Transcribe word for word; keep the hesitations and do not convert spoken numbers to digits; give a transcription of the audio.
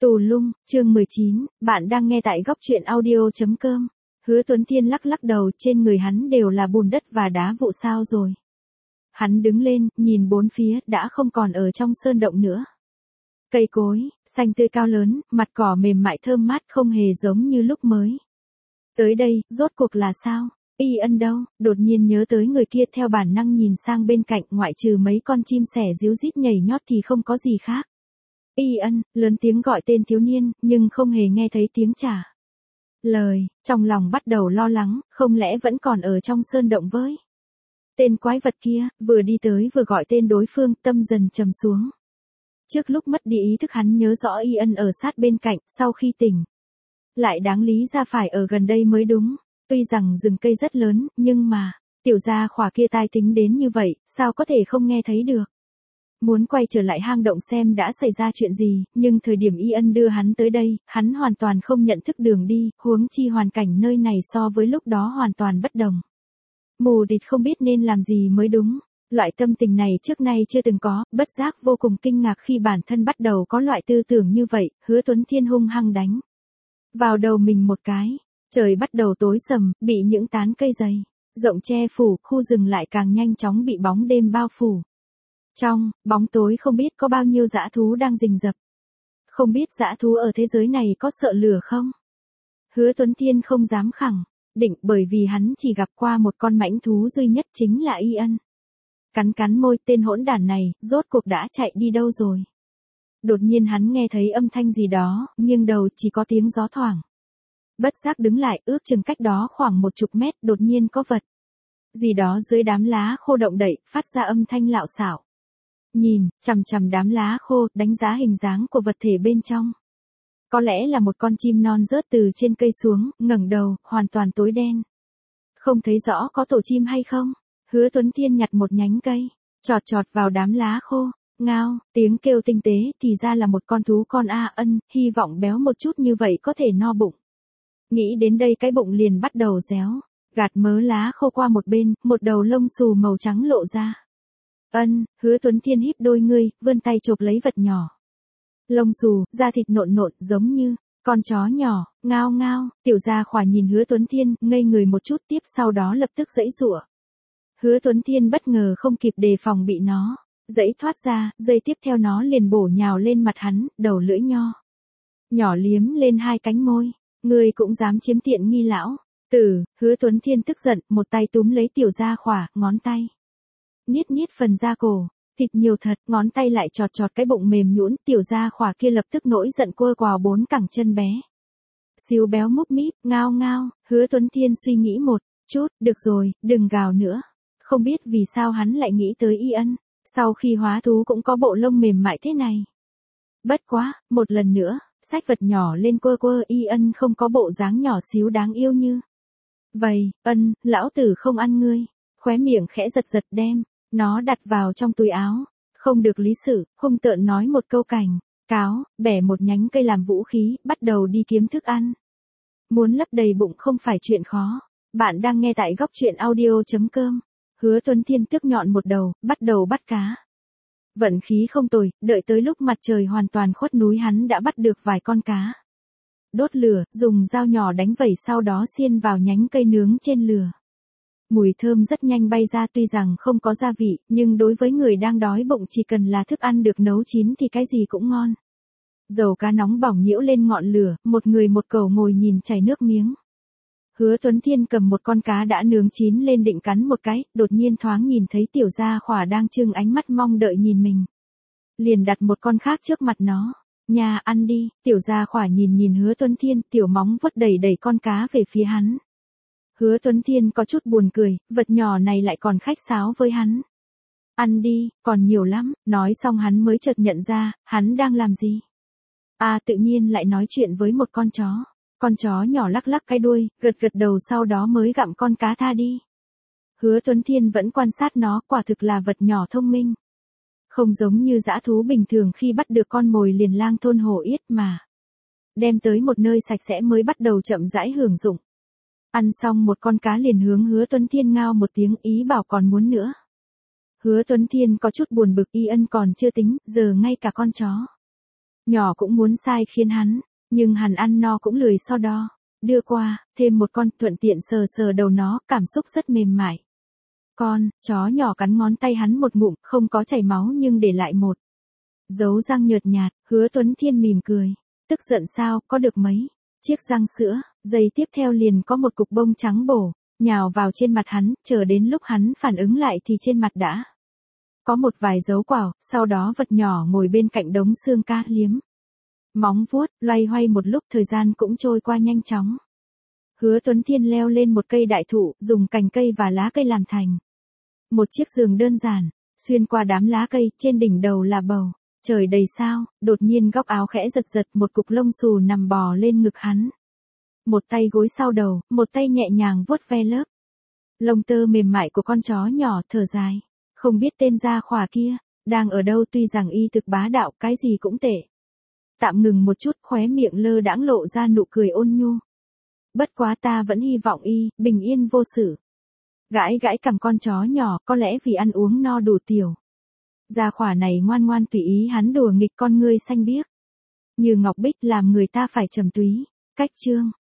Tù lung, chương mười chín, bạn đang nghe tại góc truyện audio.com. Hứa Tuấn Thiên lắc lắc đầu, trên người hắn đều là bùn đất và đá vụ sao rồi. Hắn đứng lên, nhìn bốn phía, đã không còn ở trong sơn động nữa. Cây cối, xanh tươi cao lớn, mặt cỏ mềm mại thơm mát không hề giống như lúc mới. Tới đây, rốt cuộc là sao? Y Ân đâu? Đột nhiên nhớ tới người kia, theo bản năng nhìn sang bên cạnh, ngoại trừ mấy con chim sẻ ríu rít nhảy nhót thì không có gì khác. Y Ân, lớn tiếng gọi tên thiếu niên, nhưng không hề nghe thấy tiếng trả lời, trong lòng bắt đầu lo lắng, không lẽ vẫn còn ở trong sơn động với tên quái vật kia, vừa đi tới vừa gọi tên đối phương, tâm dần trầm xuống. Trước lúc mất đi ý thức hắn nhớ rõ Y Ân ở sát bên cạnh, sau khi tỉnh lại đáng lý ra phải ở gần đây mới đúng. Tuy rằng rừng cây rất lớn, nhưng mà tiểu gia khỏa kia tai tính đến như vậy, sao có thể không nghe thấy được. Muốn quay trở lại hang động xem đã xảy ra chuyện gì, nhưng thời điểm Y Ân đưa hắn tới đây, hắn hoàn toàn không nhận thức đường đi, huống chi hoàn cảnh nơi này so với lúc đó hoàn toàn bất đồng. Mù tịt không biết nên làm gì mới đúng. Loại tâm tình này trước nay chưa từng có, bất giác vô cùng kinh ngạc khi bản thân bắt đầu có loại tư tưởng như vậy. Hứa Tuấn Thiên hung hăng đánh vào đầu mình một cái. Trời bắt đầu tối sầm, bị những tán cây dày rộng che phủ, khu rừng lại càng nhanh chóng bị bóng đêm bao phủ. Trong bóng tối không biết có bao nhiêu dã thú đang rình rập. Không biết dã thú ở thế giới này có sợ lửa không? Hứa Tuấn Thiên không dám khẳng định, bởi vì hắn chỉ gặp qua một con mãnh thú duy nhất, chính là Y Ân. Cắn cắn môi, tên hỗn đản này, rốt cuộc đã chạy đi đâu rồi? Đột nhiên hắn nghe thấy âm thanh gì đó, nghiêng đầu chỉ có tiếng gió thoảng. Bất giác đứng lại, ước chừng cách đó khoảng một chục mét, đột nhiên có vật gì đó dưới đám lá khô động đậy, phát ra âm thanh lạo xạo. Nhìn chằm chằm đám lá khô, đánh giá hình dáng của vật thể bên trong. Có lẽ là một con chim non rớt từ trên cây xuống, ngẩng đầu, hoàn toàn tối đen. Không thấy rõ có tổ chim hay không? Hứa Tuấn Thiên nhặt một nhánh cây, chọt chọt vào đám lá khô. Ngao, tiếng kêu tinh tế, thì ra là một con thú con A Ân, hy vọng béo một chút như vậy có thể no bụng. Nghĩ đến đây cái bụng liền bắt đầu réo, gạt mớ lá khô qua một bên, một đầu lông xù màu trắng lộ ra. Ân, Hứa Tuấn Thiên híp đôi ngươi, vươn tay chộp lấy vật nhỏ. Lông xù, da thịt nộn nộn, giống như con chó nhỏ. Ngao ngao, tiểu gia khỏa nhìn Hứa Tuấn Thiên, ngây người một chút, tiếp sau đó lập tức giãy giụa. Hứa Tuấn Thiên bất ngờ không kịp đề phòng bị nó giãy thoát ra, giây tiếp theo nó liền bổ nhào lên mặt hắn, đầu lưỡi nho nhỏ liếm lên hai cánh môi. Ngươi cũng dám chiếm tiện nghi lão tử? Hứa Tuấn Thiên tức giận, một tay túm lấy tiểu gia khỏa, ngón tay niết niết phần da cổ, thịt nhiều thật, ngón tay lại chọt chọt cái bụng mềm nhũn, tiểu gia khỏa kia lập tức nổi giận quơ quào bốn cẳng chân bé xíu béo múp míp. Ngao ngao, Hứa Tuấn Thiên suy nghĩ một chút, được rồi, đừng gào nữa. Không biết vì sao hắn lại nghĩ tới Y Ân, sau khi hóa thú cũng có bộ lông mềm mại thế này. Bất quá, một lần nữa, xách vật nhỏ lên quơ quơ. Y Ân không có bộ dáng nhỏ xíu đáng yêu như vậy. Ân, lão tử không ăn ngươi. Khóe miệng khẽ giật giật, đem nó đặt vào trong túi áo. Không được lý xử, hung tợn nói một câu cảnh cáo, bẻ một nhánh cây làm vũ khí, bắt đầu đi kiếm thức ăn. Muốn lấp đầy bụng không phải chuyện khó. Bạn đang nghe tại góc truyện audio.com. Hứa Tuấn Thiên tước nhọn một đầu, bắt đầu bắt cá. Vận khí không tồi, đợi tới lúc mặt trời hoàn toàn khuất núi hắn đã bắt được vài con cá. Đốt lửa, dùng dao nhỏ đánh vẩy, sau đó xiên vào nhánh cây nướng trên lửa. Mùi thơm rất nhanh bay ra, tuy rằng không có gia vị, nhưng đối với người đang đói bụng chỉ cần là thức ăn được nấu chín thì cái gì cũng ngon. Dầu cá nóng bỏng nhiễu lên ngọn lửa, một người một cẩu ngồi nhìn chảy nước miếng. Hứa Tuấn Thiên cầm một con cá đã nướng chín lên định cắn một cái, đột nhiên thoáng nhìn thấy tiểu gia khỏa đang trưng ánh mắt mong đợi nhìn mình. Liền đặt một con khác trước mặt nó. Nhà ăn đi, tiểu gia khỏa nhìn nhìn Hứa Tuấn Thiên, tiểu móng vuốt đẩy đẩy con cá về phía hắn. Hứa Tuấn Thiên có chút buồn cười, vật nhỏ này lại còn khách sáo với hắn. Ăn đi, còn nhiều lắm. Nói xong hắn mới chợt nhận ra, hắn đang làm gì. À, tự nhiên lại nói chuyện với một con chó. Con chó nhỏ lắc lắc cái đuôi, gật gật đầu, sau đó mới gặm con cá tha đi. Hứa Tuấn Thiên vẫn quan sát nó, quả thực là vật nhỏ thông minh. Không giống như dã thú bình thường khi bắt được con mồi liền lang thôn hổ yết mà. Đem tới một nơi sạch sẽ mới bắt đầu chậm rãi hưởng dụng. Ăn xong một con cá liền hướng Hứa Tuấn Thiên ngao một tiếng, ý bảo còn muốn nữa. Hứa Tuấn Thiên có chút buồn bực, Y Ân còn chưa tính, giờ ngay cả con chó Nhỏ cũng muốn sai khiến hắn, nhưng hắn ăn no cũng lười so đo. Đưa qua, thêm một con, thuận tiện sờ sờ đầu nó, cảm xúc rất mềm mại. Con, chó nhỏ cắn ngón tay hắn một ngụm, không có chảy máu nhưng để lại một dấu răng nhợt nhạt. Hứa Tuấn Thiên mỉm cười. Tức giận sao, có được mấy chiếc răng sữa, giây tiếp theo liền có một cục bông trắng bổ, nhào vào trên mặt hắn, chờ đến lúc hắn phản ứng lại thì trên mặt đã có một vài dấu quảo, sau đó vật nhỏ ngồi bên cạnh đống xương cá liếm móng vuốt, loay hoay một lúc, thời gian cũng trôi qua nhanh chóng. Hứa Tuấn Thiên leo lên một cây đại thụ, dùng cành cây và lá cây làm thành một chiếc giường đơn giản, xuyên qua đám lá cây, trên đỉnh đầu là bầu trời đầy sao, đột nhiên góc áo khẽ giật giật, một cục lông xù nằm bò lên ngực hắn. Một tay gối sau đầu, một tay nhẹ nhàng vuốt ve lớp lông tơ mềm mại của con chó nhỏ, thở dài. Không biết tên gia khỏa kia đang ở đâu, tuy rằng y thực bá đạo, cái gì cũng tệ. Tạm ngừng một chút, khóe miệng lơ đãng lộ ra nụ cười ôn nhu. Bất quá ta vẫn hy vọng y bình yên vô sự. Gãi gãi cằm con chó nhỏ, có lẽ vì ăn uống no đủ tiểu. Gia khỏa này ngoan ngoan tùy ý hắn đùa nghịch, con ngươi xanh biếc như ngọc bích, làm người ta phải trầm túy. Cách chương